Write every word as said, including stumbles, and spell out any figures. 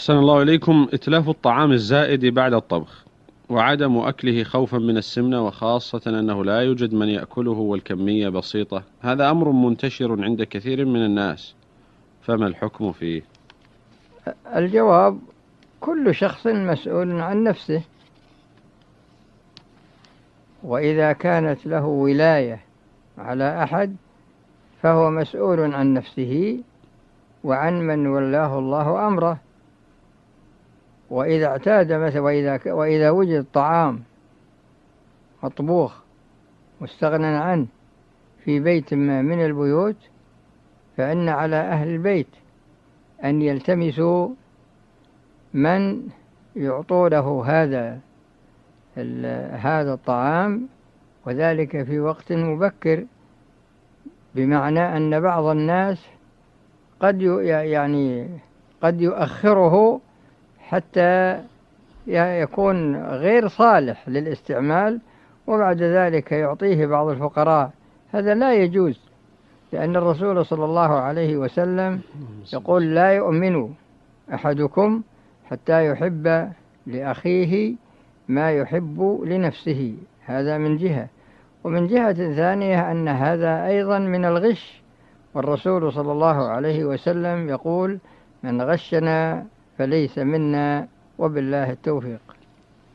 أحسن الله إليكم. إتلاف الطعام الزائد بعد الطبخ وعدم أكله خوفا من السمنة، وخاصة أنه لا يوجد من يأكله والكمية بسيطة، هذا أمر منتشر عند كثير من الناس، فما الحكم فيه؟ الجواب: كل شخص مسؤول عن نفسه، وإذا كانت له ولاية على أحد فهو مسؤول عن نفسه وعن من ولاه الله أمره. وإذا اعتاد مثلا وإذا, وإذا وجد طعام مطبوخ مستغنى عنه في بيت ما من البيوت، فإن على أهل البيت أن يلتمسوا من يعطوا له هذا هذا الطعام، وذلك في وقت مبكر، بمعنى أن بعض الناس قد يعني قد يؤخره حتى يكون غير صالح للاستعمال، وبعد ذلك يعطيه بعض الفقراء. هذا لا يجوز، لأن الرسول صلى الله عليه وسلم يقول: لا يؤمن أحدكم حتى يحب لأخيه ما يحب لنفسه. هذا من جهة، ومن جهة ثانية أن هذا أيضا من الغش، والرسول صلى الله عليه وسلم يقول: من غشنا فليس منا، وبالله التوفيق.